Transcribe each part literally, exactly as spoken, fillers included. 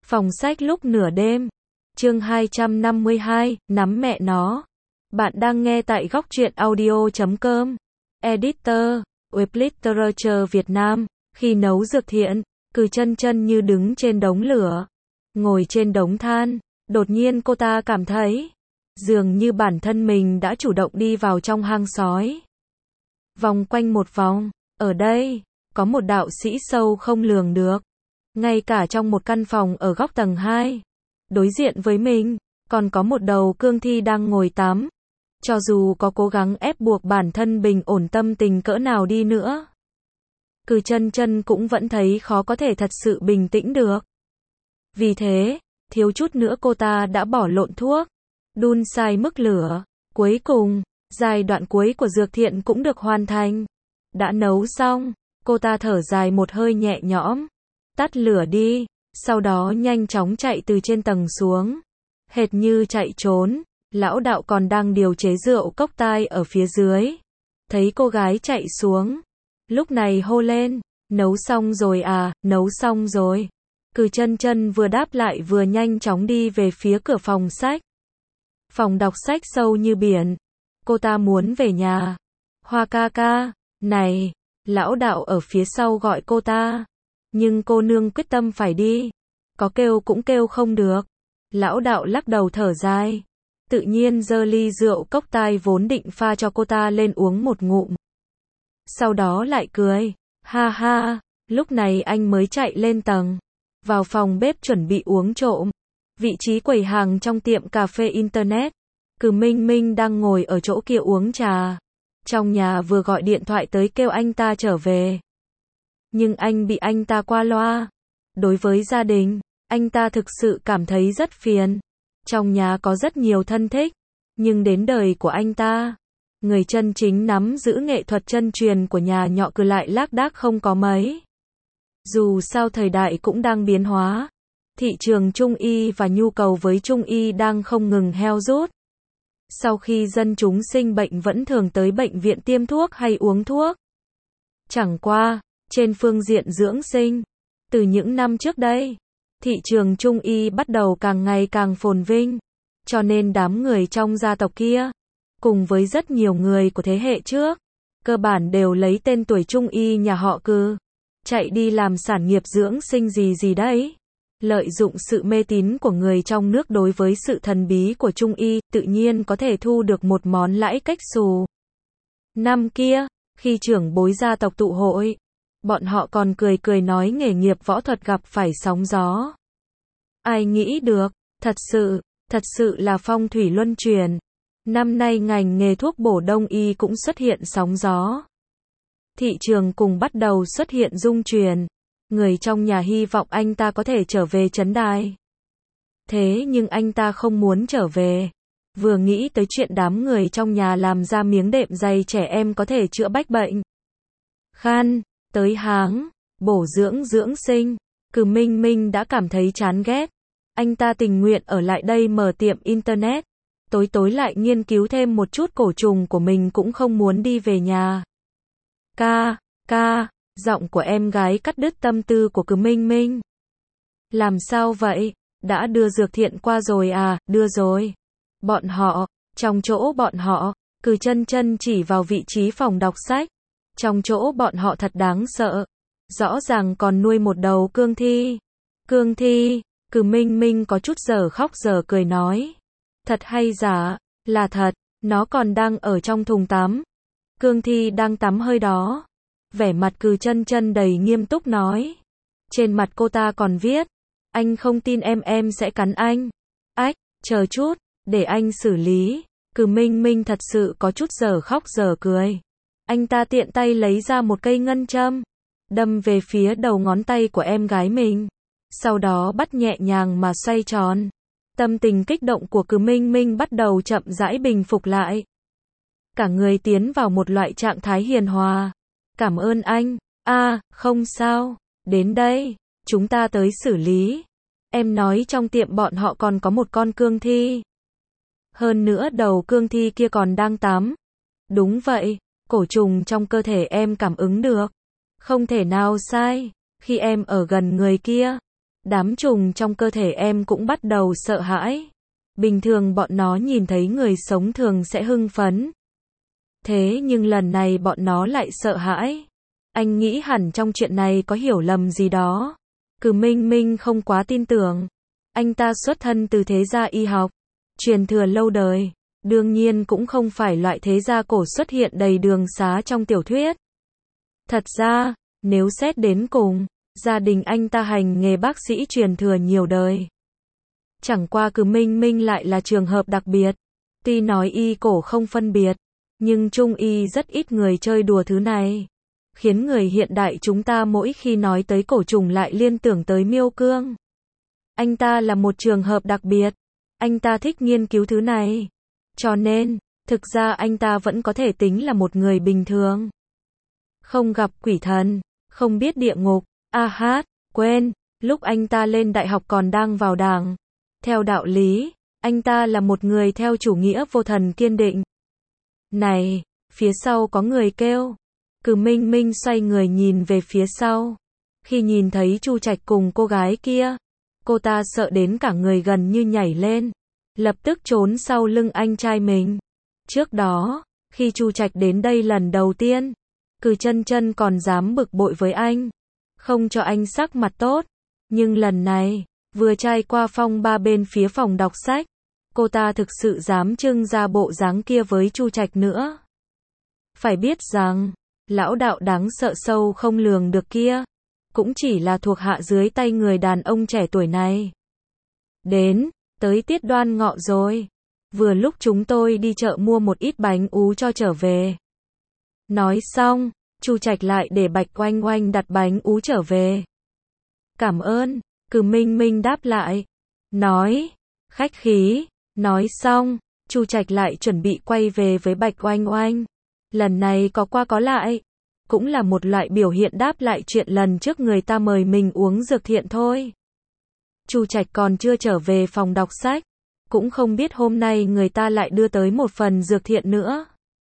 Phòng sách lúc nửa đêm. Chương hai trăm năm mươi hai, nắm mẹ nó. Bạn đang nghe tại góc truyện audio chấm com. Editor, Web Literature Việt Nam. Khi nấu dược thiện, Cừ Chân Chân như đứng trên đống lửa, ngồi trên đống than. Đột nhiên cô ta cảm thấy, dường như bản thân mình đã chủ động đi vào trong hang sói. Vòng quanh một vòng, ở đây, có một đạo sĩ sâu không lường được. Ngay cả trong một căn phòng ở góc tầng hai, đối diện với mình, còn có một đầu cương thi đang ngồi tắm. Cho dù có cố gắng ép buộc bản thân bình ổn tâm tình cỡ nào đi nữa, Cừ Chân Chân cũng vẫn thấy khó có thể thật sự bình tĩnh được. Vì thế, thiếu chút nữa cô ta đã bỏ lộn thuốc, đun sai mức lửa. Cuối cùng, giai đoạn cuối của dược thiện cũng được hoàn thành. Đã nấu xong, cô ta thở dài một hơi nhẹ nhõm, tắt lửa đi, sau đó nhanh chóng chạy từ trên tầng xuống. Hệt như chạy trốn, lão đạo còn đang điều chế rượu cốc tai ở phía dưới. Thấy cô gái chạy xuống, lúc này hô lên, nấu xong rồi à, nấu xong rồi. Cừ Chân Chân vừa đáp lại vừa nhanh chóng đi về phía cửa phòng sách. Phòng đọc sách sâu như biển. Cô ta muốn về nhà. Hoa ca ca, này, lão đạo ở phía sau gọi cô ta. Nhưng cô nương quyết tâm phải đi. Có kêu cũng kêu không được. Lão đạo lắc đầu thở dài. Tự nhiên giơ ly rượu cốc tai vốn định pha cho cô ta lên uống một ngụm. Sau đó lại cười. Ha ha, lúc này anh mới chạy lên tầng. Vào phòng bếp chuẩn bị uống trộm. Vị trí quầy hàng trong tiệm cà phê Internet. Cừ Minh Minh đang ngồi ở chỗ kia uống trà. Trong nhà vừa gọi điện thoại tới kêu anh ta trở về. Nhưng anh bị anh ta qua loa. Đối với gia đình, anh ta thực sự cảm thấy rất phiền. Trong nhà có rất nhiều thân thích, nhưng đến đời của anh ta, người chân chính nắm giữ nghệ thuật chân truyền của nhà nhọ Cừ lại lác đác không có mấy. Dù sao thời đại cũng đang biến hóa, thị trường trung y và nhu cầu với trung y đang không ngừng heo rút. Sau khi dân chúng sinh bệnh vẫn thường tới bệnh viện tiêm thuốc hay uống thuốc. Chẳng qua, trên phương diện dưỡng sinh, từ những năm trước đây, thị trường trung y bắt đầu càng ngày càng phồn vinh. Cho nên đám người trong gia tộc kia, cùng với rất nhiều người của thế hệ trước, cơ bản đều lấy tên tuổi trung y nhà họ Cừ, chạy đi làm sản nghiệp dưỡng sinh gì gì đấy. Lợi dụng sự mê tín của người trong nước đối với sự thần bí của trung y, tự nhiên có thể thu được một món lãi cách xù. Năm kia, khi trưởng bối gia tộc tụ hội, bọn họ còn cười cười nói nghề nghiệp võ thuật gặp phải sóng gió. Ai nghĩ được, thật sự, thật sự là phong thủy luân chuyển. Năm nay ngành nghề thuốc bổ đông y cũng xuất hiện sóng gió. Thị trường cùng bắt đầu xuất hiện rung chuyển. Người trong nhà hy vọng anh ta có thể trở về trấn đài. Thế nhưng anh ta không muốn trở về. Vừa nghĩ tới chuyện đám người trong nhà làm ra miếng đệm dày trẻ em có thể chữa bách bệnh khan, tới háng, bổ dưỡng dưỡng sinh, Cừ Minh Minh đã cảm thấy chán ghét. Anh ta tình nguyện ở lại đây mở tiệm Internet. Tối tối lại nghiên cứu thêm một chút cổ trùng của mình cũng không muốn đi về nhà. Ca, ca, giọng của em gái cắt đứt tâm tư của Cừ Minh Minh. Làm sao vậy? Đã đưa dược thiện qua rồi à? Đưa rồi. Bọn họ, trong chỗ bọn họ, Cừ Chân Chân chỉ vào vị trí phòng đọc sách. Trong chỗ bọn họ thật đáng sợ. Rõ ràng còn nuôi một đầu cương thi. Cương thi, Cừ Minh Minh có chút giờ khóc giờ cười nói. Thật hay giả? Là thật, nó còn đang ở trong thùng tắm. Cương thi đang tắm hơi đó. Vẻ mặt Cừ Chân Chân đầy nghiêm túc nói. Trên mặt cô ta còn viết. Anh không tin em em sẽ cắn anh. Ách, chờ chút, để anh xử lý. Cừ Minh Minh thật sự có chút giờ khóc giờ cười. Anh ta tiện tay lấy ra một cây ngân châm, đâm về phía đầu ngón tay của em gái mình. Sau đó bắt nhẹ nhàng mà xoay tròn. Tâm tình kích động của Cừ Minh Minh bắt đầu chậm rãi bình phục lại. Cả người tiến vào một loại trạng thái hiền hòa. Cảm ơn anh. À, không sao. Đến đây, chúng ta tới xử lý. Em nói trong tiệm bọn họ còn có một con cương thi. Hơn nữa đầu cương thi kia còn đang tắm. Đúng vậy, cổ trùng trong cơ thể em cảm ứng được. Không thể nào sai. Khi em ở gần người kia, Đám trùng trong cơ thể em cũng bắt đầu sợ hãi. Bình thường bọn nó nhìn thấy người sống thường sẽ hưng phấn. Thế nhưng lần này bọn nó lại sợ hãi. Anh nghĩ hẳn trong chuyện này có hiểu lầm gì đó. Cử Minh Minh không quá tin tưởng. Anh ta xuất thân từ thế gia y học, truyền thừa lâu đời, đương nhiên cũng không phải loại thế gia cổ xuất hiện đầy đường xá trong tiểu thuyết. Thật ra, nếu xét đến cùng, gia đình anh ta hành nghề bác sĩ truyền thừa nhiều đời. Chẳng qua Cử Minh Minh lại là trường hợp đặc biệt. Tuy nói y cổ không phân biệt, nhưng trung y rất ít người chơi đùa thứ này. Khiến người hiện đại chúng ta mỗi khi nói tới cổ trùng lại liên tưởng tới miêu cương. Anh ta là một trường hợp đặc biệt. Anh ta thích nghiên cứu thứ này. Cho nên, thực ra anh ta vẫn có thể tính là một người bình thường. Không gặp quỷ thần, không biết địa ngục. A hát, quên, lúc anh ta lên đại học còn đang vào đảng. Theo đạo lý, anh ta là một người theo chủ nghĩa vô thần kiên định. Này, phía sau có người kêu. Cử Minh Minh xoay người nhìn về phía sau. Khi nhìn thấy Chu Trạch cùng cô gái kia, cô ta sợ đến cả người gần như nhảy lên, lập tức trốn sau lưng anh trai mình. Trước đó, khi Chu Trạch đến đây lần đầu tiên, Cử Chân Chân còn dám bực bội với anh, không cho anh sắc mặt tốt. Nhưng lần này, vừa trai qua phong ba bên phía phòng đọc sách, cô ta thực sự dám trưng ra bộ dáng kia với Chu Trạch nữa. Phải biết rằng, lão đạo đáng sợ sâu không lường được kia, cũng chỉ là thuộc hạ dưới tay người đàn ông trẻ tuổi này. Đến, tới tiết Đoan Ngọ rồi. Vừa lúc chúng tôi đi chợ mua một ít bánh ú cho trở về. Nói xong, Chu Trạch lại để Bạch Oanh Oanh đặt bánh ú trở về. Cảm ơn, Cử Minh Minh đáp lại. Nói, khách khí. Nói xong, Chu Trạch lại chuẩn bị quay về với Bạch Oanh Oanh. Lần này có qua có lại. Cũng là một loại biểu hiện đáp lại chuyện lần trước người ta mời mình uống dược thiện thôi. Chu Trạch còn chưa trở về phòng đọc sách, cũng không biết hôm nay người ta lại đưa tới một phần dược thiện nữa.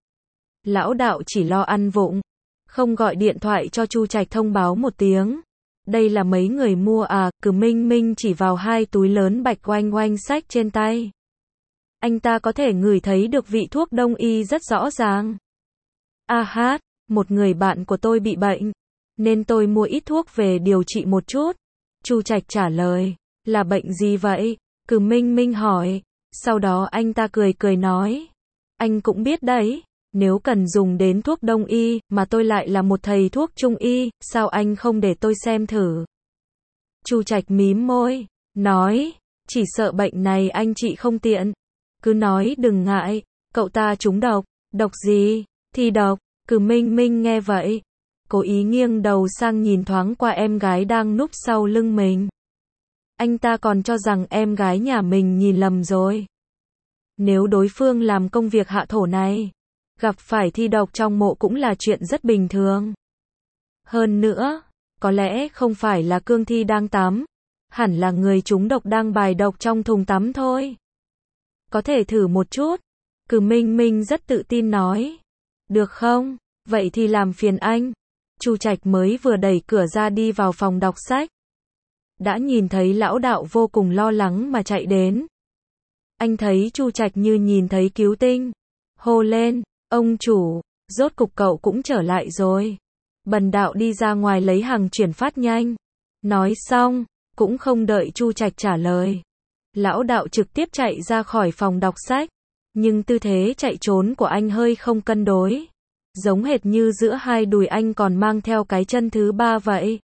Lão đạo chỉ lo ăn vụng, không gọi điện thoại cho Chu Trạch thông báo một tiếng. Đây là mấy người mua à? Cử Minh Minh chỉ vào hai túi lớn Bạch Oanh Oanh xách trên tay. Anh ta có thể ngửi thấy được vị thuốc đông y rất rõ ràng. A hát, một người bạn của tôi bị bệnh, nên tôi mua ít thuốc về điều trị một chút. Chu Trạch trả lời, là bệnh gì vậy? Cử Minh Minh hỏi. Sau đó anh ta cười cười nói, anh cũng biết đấy, nếu cần dùng đến thuốc đông y, mà tôi lại là một thầy thuốc trung y, sao anh không để tôi xem thử? Chu Trạch mím môi, nói, chỉ sợ bệnh này anh trị không tiện. Cứ nói đừng ngại, cậu ta trúng độc. Độc gì? Thì độc. Cử Minh Minh nghe vậy, cố ý nghiêng đầu sang nhìn thoáng qua em gái đang núp sau lưng mình. Anh ta còn cho rằng em gái nhà mình nhìn lầm rồi. Nếu đối phương làm công việc hạ thổ này, gặp phải thi độc trong mộ cũng là chuyện rất bình thường. Hơn nữa, có lẽ không phải là cương thi đang tắm, hẳn là người trúng độc đang bài độc trong thùng tắm thôi. Có thể thử một chút. Cử Minh Minh rất tự tin nói. Được không? Vậy thì làm phiền anh. Chu Trạch mới vừa đẩy cửa ra đi vào phòng đọc sách, đã nhìn thấy lão đạo vô cùng lo lắng mà chạy đến. Anh thấy Chu Trạch như nhìn thấy cứu tinh, hô lên, ông chủ, rốt cục cậu cũng trở lại rồi. Bần đạo đi ra ngoài lấy hàng chuyển phát nhanh. Nói xong, cũng không đợi Chu Trạch trả lời, lão đạo trực tiếp chạy ra khỏi phòng đọc sách. Nhưng tư thế chạy trốn của anh hơi không cân đối, giống hệt như giữa hai đùi anh còn mang theo cái chân thứ ba vậy.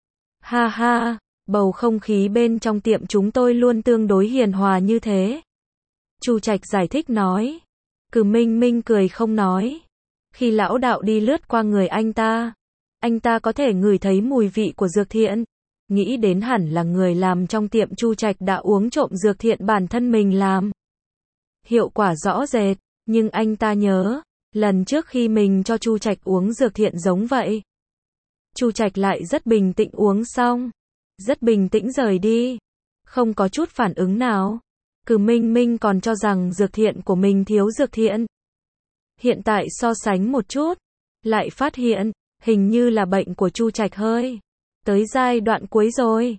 Ha ha, bầu không khí bên trong tiệm chúng tôi luôn tương đối hiền hòa như thế. Chu Trạch giải thích nói. Cử Minh Minh cười không nói. Khi lão đạo đi lướt qua người anh ta, anh ta có thể ngửi thấy mùi vị của dược thiện. Nghĩ đến hẳn là người làm trong tiệm Chu Trạch đã uống trộm dược thiện bản thân mình làm. Hiệu quả rõ rệt, nhưng anh ta nhớ, lần trước khi mình cho Chu Trạch uống dược thiện giống vậy. Chu Trạch lại rất bình tĩnh uống xong, rất bình tĩnh rời đi, không có chút phản ứng nào. Cử Minh Minh còn cho rằng dược thiện của mình thiếu dược thiện. Hiện tại so sánh một chút, lại phát hiện, hình như là bệnh của Chu Trạch hơi tới giai đoạn cuối rồi.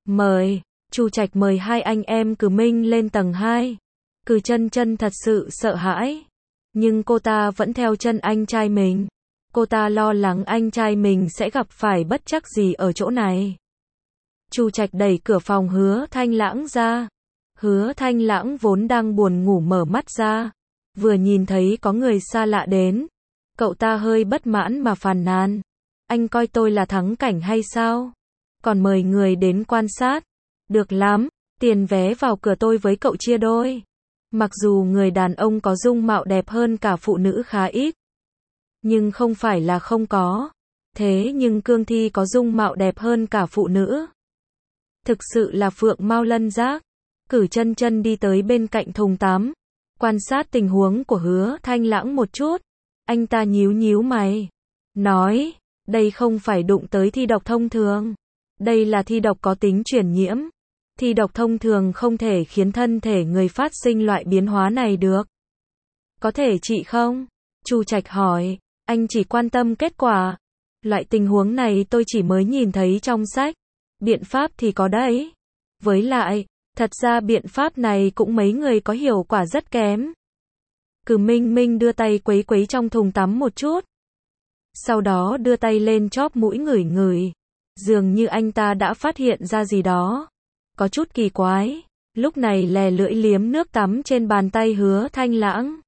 Mời, Chu Trạch mời hai anh em Cử Minh lên tầng hai. Cử Chân Chân thật sự sợ hãi, nhưng cô ta vẫn theo chân anh trai mình. Cô ta lo lắng anh trai mình sẽ gặp phải bất trắc gì ở chỗ này. Chu Trạch đẩy cửa phòng Hứa Thanh Lãng ra. Hứa Thanh Lãng vốn đang buồn ngủ mở mắt ra, vừa nhìn thấy có người xa lạ đến, cậu ta hơi bất mãn mà phàn nàn. Anh coi tôi là thắng cảnh hay sao? Còn mời người đến quan sát. Được lắm, tiền vé vào cửa tôi với cậu chia đôi. Mặc dù người đàn ông có dung mạo đẹp hơn cả phụ nữ khá ít, nhưng không phải là không có. Thế nhưng Cương Thi có dung mạo đẹp hơn cả phụ nữ. Thực sự là phượng mao lân giác. Cử Chân Chân đi tới bên cạnh thùng tắm, quan sát tình huống của Hứa Thanh Lãng một chút. Anh ta nhíu nhíu mày, nói, đây không phải đụng tới thi độc thông thường. Đây là thi độc có tính truyền nhiễm. Thi độc thông thường không thể khiến thân thể người phát sinh loại biến hóa này được. Có thể trị không? Chu Trạch hỏi, anh chỉ quan tâm kết quả. Loại tình huống này tôi chỉ mới nhìn thấy trong sách. Biện pháp thì có đấy. Với lại, thật ra biện pháp này cũng mấy người có hiệu quả rất kém. Cử Minh Minh đưa tay quấy quấy trong thùng tắm một chút. Sau đó đưa tay lên chóp mũi ngửi ngửi. Dường như anh ta đã phát hiện ra gì đó. Có chút kỳ quái. Lúc này lè lưỡi liếm nước tắm trên bàn tay Hứa Thanh Lãng.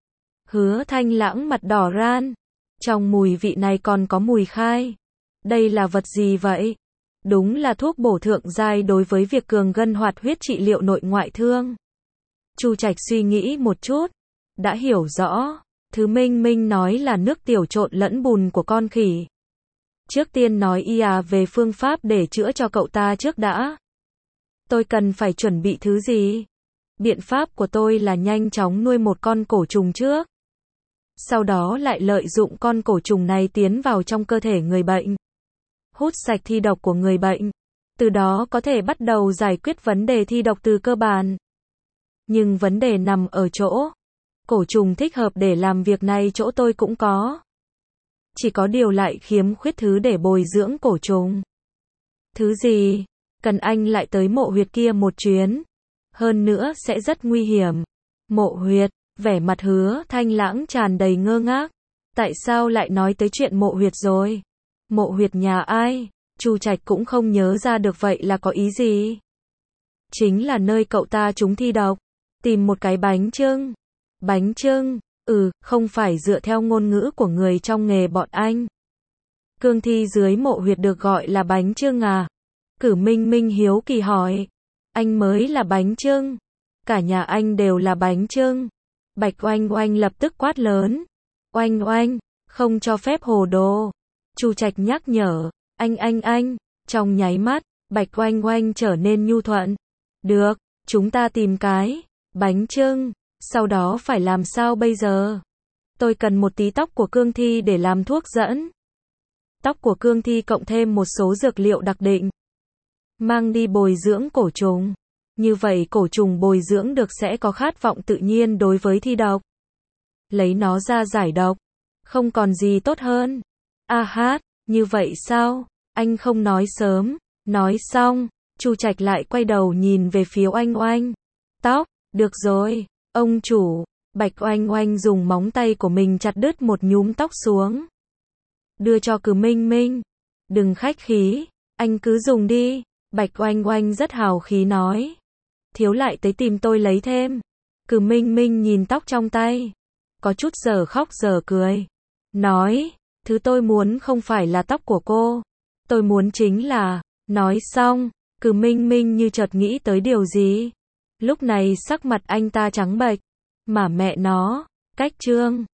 Hứa Thanh Lãng mặt đỏ ran. Trong mùi vị này còn có mùi khai. Đây là vật gì vậy? Đúng là thuốc bổ thượng giai đối với việc cường gân hoạt huyết trị liệu nội ngoại thương. Chu Trạch suy nghĩ một chút, đã hiểu rõ. Thứ Minh Minh nói là nước tiểu trộn lẫn bùn của con khỉ. Trước tiên nói y à về phương pháp để chữa cho cậu ta trước đã. Tôi cần phải chuẩn bị thứ gì? Biện pháp của tôi là nhanh chóng nuôi một con cổ trùng trước. Sau đó lại lợi dụng con cổ trùng này tiến vào trong cơ thể người bệnh. Hút sạch thi độc của người bệnh. Từ đó có thể bắt đầu giải quyết vấn đề thi độc từ cơ bản. Nhưng vấn đề nằm ở chỗ. Cổ trùng thích hợp để làm việc này chỗ tôi cũng có. Chỉ có điều lại khiếm khuyết thứ để bồi dưỡng cổ trùng. Thứ gì? Cần anh lại tới mộ huyệt kia một chuyến. Hơn nữa sẽ rất nguy hiểm. Mộ huyệt, vẻ mặt Hứa Thanh Lãng tràn đầy ngơ ngác. Tại sao lại nói tới chuyện mộ huyệt rồi? Mộ huyệt nhà ai? Chu Trạch cũng không nhớ ra được vậy là có ý gì. Chính là nơi cậu ta trúng thi độc. Tìm một cái bánh chưng. Bánh chưng, ừ, không phải dựa theo ngôn ngữ của người trong nghề bọn anh. Cương thi dưới mộ huyệt được gọi là bánh chưng à? Cử Minh Minh hiếu kỳ hỏi. Anh mới là bánh chưng. Cả nhà anh đều là bánh chưng. Bạch Oanh Oanh lập tức quát lớn. Oanh Oanh, không cho phép hồ đồ. Chu Trạch nhắc nhở. Anh anh anh, trong nháy mắt, Bạch Oanh Oanh trở nên nhu thuận. Được, chúng ta tìm cái bánh chưng. Sau đó phải làm sao bây giờ? Tôi cần một tí tóc của cương thi để làm thuốc dẫn. Tóc của cương thi cộng thêm một số dược liệu đặc định. Mang đi bồi dưỡng cổ trùng. Như vậy cổ trùng bồi dưỡng được sẽ có khát vọng tự nhiên đối với thi độc. Lấy nó ra giải độc. Không còn gì tốt hơn. A hát, như vậy sao? Anh không nói sớm. Nói xong, Chu Trạch lại quay đầu nhìn về phía Oanh Oanh. Tóc, được rồi. Ông chủ, Bạch Oanh Oanh dùng móng tay của mình chặt đứt một nhúm tóc xuống. Đưa cho Cử Minh Minh. Đừng khách khí, anh cứ dùng đi. Bạch Oanh Oanh rất hào khí nói. Thiếu lại tới tìm tôi lấy thêm. Cử Minh Minh nhìn tóc trong tay. Có chút giờ khóc giờ cười. Nói, thứ tôi muốn không phải là tóc của cô. Tôi muốn chính là, nói xong, Cử Minh Minh như chợt nghĩ tới điều gì. Lúc này sắc mặt anh ta trắng bệch. Mà mẹ nó, cách trương.